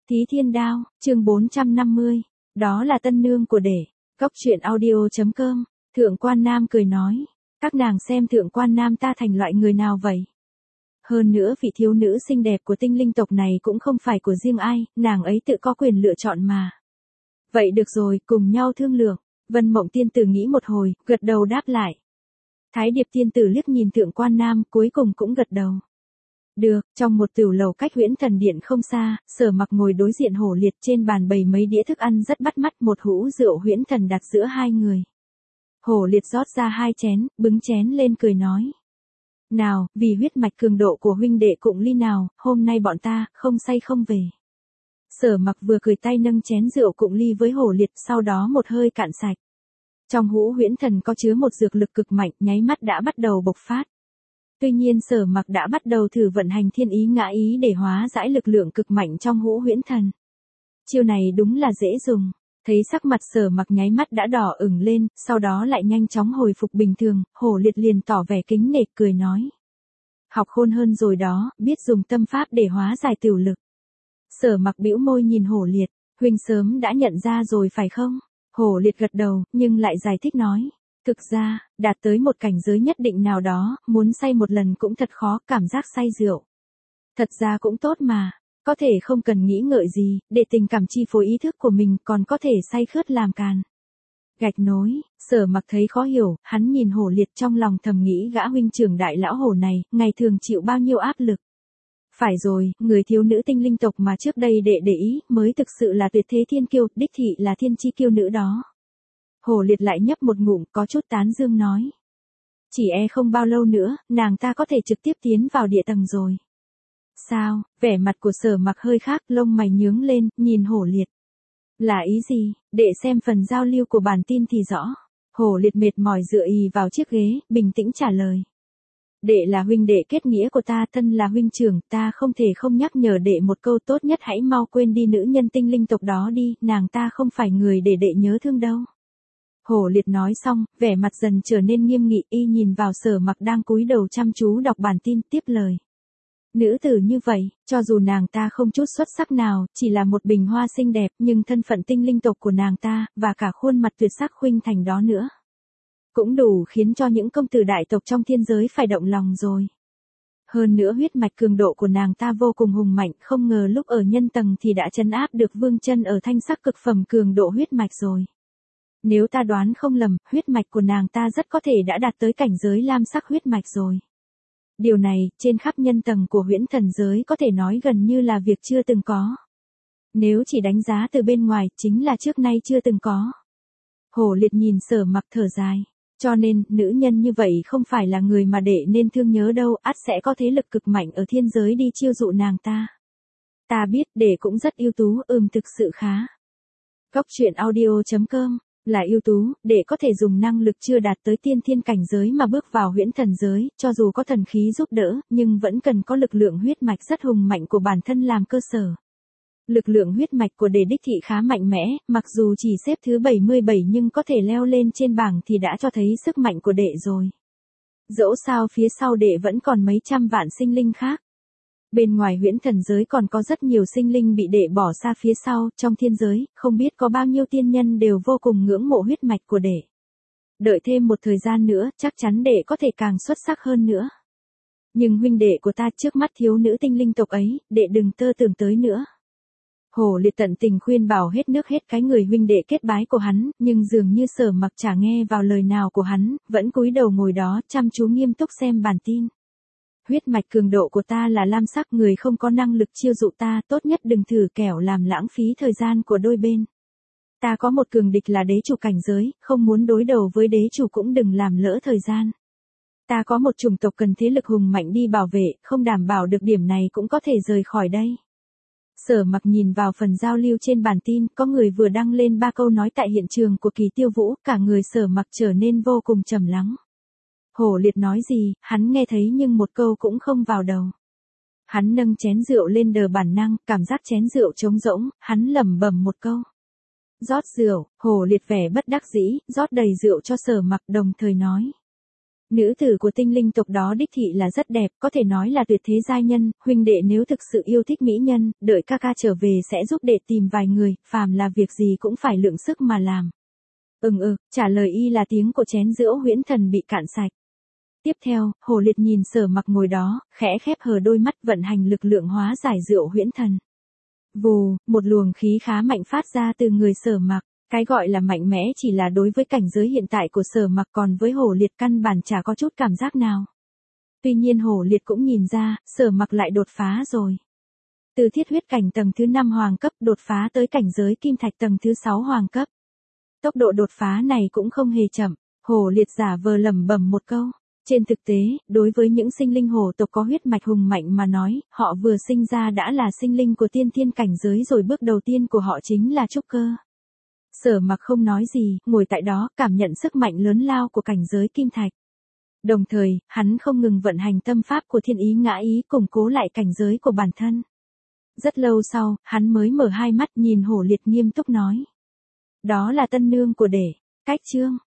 Thí Thiên Đao, chương 450. Đó là tân nương của đệ. Góc truyện audio.com. Thượng quan Nam cười nói. Các nàng xem thượng quan Nam ta thành loại người nào vậy? Hơn nữa vị thiếu nữ xinh đẹp của tinh linh tộc này cũng không phải của riêng ai, nàng ấy tự có quyền lựa chọn mà. Vậy được rồi, cùng nhau thương lượng. Vân Mộng tiên tử nghĩ một hồi, gật đầu đáp lại. Thái Điệp tiên tử liếc nhìn thượng quan Nam, cuối cùng cũng gật đầu. Được, trong một tiểu lầu cách Huyễn Thần Điện không xa, Sở Mặc ngồi đối diện Hổ Liệt, trên bàn bày mấy đĩa thức ăn rất bắt mắt, một hũ rượu Huyễn Thần đặt giữa hai người. Hổ Liệt rót ra 2 chén, bưng chén lên cười nói. Nào, vì huyết mạch cường độ của huynh đệ Cụng Ly nào, hôm nay bọn ta, không say không về. Sở Mặc vừa cười tay nâng chén rượu Cụng Ly với Hổ Liệt, sau đó một hơi cạn sạch. Trong hũ Huyễn Thần có chứa một dược lực cực mạnh, nháy mắt đã bắt đầu bộc phát. Tuy nhiên Sở Mặc đã bắt đầu thử vận hành thiên ý ngã ý để hóa giải lực lượng cực mạnh trong hũ Huyễn Thần. Chiêu này đúng là dễ dùng. Thấy sắc mặt Sở Mặc nháy mắt đã đỏ ửng lên, sau đó lại nhanh chóng hồi phục bình thường, Hổ Liệt liền tỏ vẻ kính nể cười nói. Học khôn hơn rồi đó, biết dùng tâm pháp để hóa giải tiểu lực. Sở Mặc bĩu môi nhìn Hổ Liệt, huynh sớm đã nhận ra rồi phải không? Hổ Liệt gật đầu, nhưng lại giải thích nói. Thực ra, đạt tới một cảnh giới nhất định nào đó, muốn say một lần cũng thật khó, cảm giác say rượu. Thật ra cũng tốt mà, có thể không cần nghĩ ngợi gì, để tình cảm chi phối ý thức của mình, còn có thể say khướt làm càn. Gạch nối, Sở Mặc thấy khó hiểu, hắn nhìn Hổ Liệt trong lòng thầm nghĩ gã huynh trưởng đại lão hổ này, ngày thường chịu bao nhiêu áp lực. Phải rồi, người thiếu nữ tinh linh tộc mà trước đây đệ để ý, mới thực sự là tuyệt thế thiên kiêu, đích thị là thiên chi kiêu nữ đó. Hổ Liệt lại nhấp một ngụm, có chút tán dương nói. Chỉ không bao lâu nữa, nàng ta có thể trực tiếp tiến vào địa tầng rồi. Sao, vẻ mặt của Sở Mặc hơi khác, lông mày nhướng lên, nhìn Hổ Liệt. Là ý gì, để xem phần giao lưu của bản tin thì rõ. Hổ Liệt mệt mỏi dựa ì vào chiếc ghế, bình tĩnh trả lời. Đệ là huynh đệ kết nghĩa của ta, thân là huynh trưởng, ta không thể không nhắc nhở đệ một câu, tốt nhất hãy mau quên đi nữ nhân tinh linh tộc đó đi, nàng ta không phải người để đệ nhớ thương đâu. Hổ Liệt nói xong, vẻ mặt dần trở nên nghiêm nghị, y nhìn vào Sở Mặc đang cúi đầu chăm chú đọc bản tin, tiếp lời. Nữ tử như vậy, cho dù nàng ta không chút xuất sắc nào, chỉ là một bình hoa xinh đẹp, nhưng thân phận tinh linh tộc của nàng ta, và cả khuôn mặt tuyệt sắc khuynh thành đó nữa, cũng đủ khiến cho những công tử đại tộc trong thiên giới phải động lòng rồi. Hơn nữa huyết mạch cường độ của nàng ta vô cùng hùng mạnh, không ngờ lúc ở nhân tầng thì đã trấn áp được Vương Chân ở thanh sắc cực phẩm cường độ huyết mạch rồi. Nếu ta đoán không lầm, huyết mạch của nàng ta rất có thể đã đạt tới cảnh giới lam sắc huyết mạch rồi. Điều này, trên khắp nhân tầng của Huyễn Thần giới có thể nói gần như là việc chưa từng có. Nếu chỉ đánh giá từ bên ngoài, chính là trước nay chưa từng có. Hổ Liệt nhìn Sở Mặc thở dài. Cho nên, nữ nhân như vậy không phải là người mà đệ nên thương nhớ đâu, ắt sẽ có thế lực cực mạnh ở thiên giới đi chiêu dụ nàng ta. Ta biết, đệ cũng rất ưu tú, thực sự khá. Góc truyện audio.com. Là ưu tú, để có thể dùng năng lực chưa đạt tới tiên thiên cảnh giới mà bước vào Huyễn Thần giới, cho dù có thần khí giúp đỡ, nhưng vẫn cần có lực lượng huyết mạch rất hùng mạnh của bản thân làm cơ sở. Lực lượng huyết mạch của đệ đích thị khá mạnh mẽ, mặc dù chỉ xếp thứ 77 nhưng có thể leo lên trên bảng thì đã cho thấy sức mạnh của đệ rồi. Dẫu sao phía sau đệ vẫn còn mấy trăm vạn sinh linh khác. Bên ngoài Huyễn Thần giới còn có rất nhiều sinh linh bị đệ bỏ xa phía sau, trong thiên giới, không biết có bao nhiêu tiên nhân đều vô cùng ngưỡng mộ huyết mạch của đệ. Đợi thêm một thời gian nữa, chắc chắn đệ có thể càng xuất sắc hơn nữa. Nhưng huynh đệ của ta trước mắt thiếu nữ tinh linh tộc ấy, đệ đừng tơ tưởng tới nữa. Hổ Liệt tận tình khuyên bảo hết nước hết cái người huynh đệ kết bái của hắn, nhưng dường như Sở Mặc chả nghe vào lời nào của hắn, vẫn cúi đầu ngồi đó chăm chú nghiêm túc xem bản tin. Huyết mạch cường độ của ta là lam sắc, người không có năng lực chiêu dụ ta, tốt nhất đừng thử kẻo làm lãng phí thời gian của đôi bên. Ta có một cường địch là đế chủ cảnh giới, không muốn đối đầu với đế chủ cũng đừng làm lỡ thời gian. Ta có một chủng tộc cần thế lực hùng mạnh đi bảo vệ, không đảm bảo được điểm này cũng có thể rời khỏi đây. Sở Mặc nhìn vào phần giao lưu trên bản tin, có người vừa đăng lên 3 câu nói tại hiện trường của Kỳ Tiêu Vũ, cả người Sở Mặc trở nên vô cùng trầm lắng. Hổ Liệt nói gì, hắn nghe thấy nhưng một câu cũng không vào đầu. Hắn nâng chén rượu lên đờ bản năng, cảm giác chén rượu trống rỗng, hắn lẩm bẩm một câu. Rót rượu, Hổ Liệt vẻ bất đắc dĩ, rót đầy rượu cho Sở Mặc, đồng thời nói. Nữ tử của tinh linh tộc đó đích thị là rất đẹp, có thể nói là tuyệt thế giai nhân, huynh đệ nếu thực sự yêu thích mỹ nhân, đợi ca ca trở về sẽ giúp đệ tìm vài người, phàm là việc gì cũng phải lượng sức mà làm. Trả lời y là tiếng của chén rượu huyễn thần bị cạn sạch. Tiếp theo, Hồ Liệt nhìn Sở Mặc ngồi đó, khẽ khép hờ đôi mắt vận hành lực lượng hóa giải rượu huyễn thần. Vù, một luồng khí khá mạnh phát ra từ người Sở Mặc. Cái gọi là mạnh mẽ chỉ là đối với cảnh giới hiện tại của Sở Mặc, còn với Hồ Liệt căn bản chả có chút cảm giác nào. Tuy nhiên Hồ Liệt cũng nhìn ra, Sở Mặc lại đột phá rồi. Từ thiết huyết cảnh tầng thứ 5 hoàng cấp đột phá tới cảnh giới kim thạch tầng thứ 6 hoàng cấp. Tốc độ đột phá này cũng không hề chậm, Hồ Liệt giả vờ lẩm bẩm một câu. Trên thực tế, đối với những sinh linh hổ tộc có huyết mạch hùng mạnh mà nói, họ vừa sinh ra đã là sinh linh của tiên thiên cảnh giới rồi, bước đầu tiên của họ chính là trúc cơ. Sở Mặc không nói gì, ngồi tại đó, cảm nhận sức mạnh lớn lao của cảnh giới kim thạch. Đồng thời, hắn không ngừng vận hành tâm pháp của thiên ý ngã ý củng cố lại cảnh giới của bản thân. Rất lâu sau, hắn mới mở hai mắt nhìn Hổ Liệt nghiêm túc nói. Đó là tân nương của đệ. Cách chương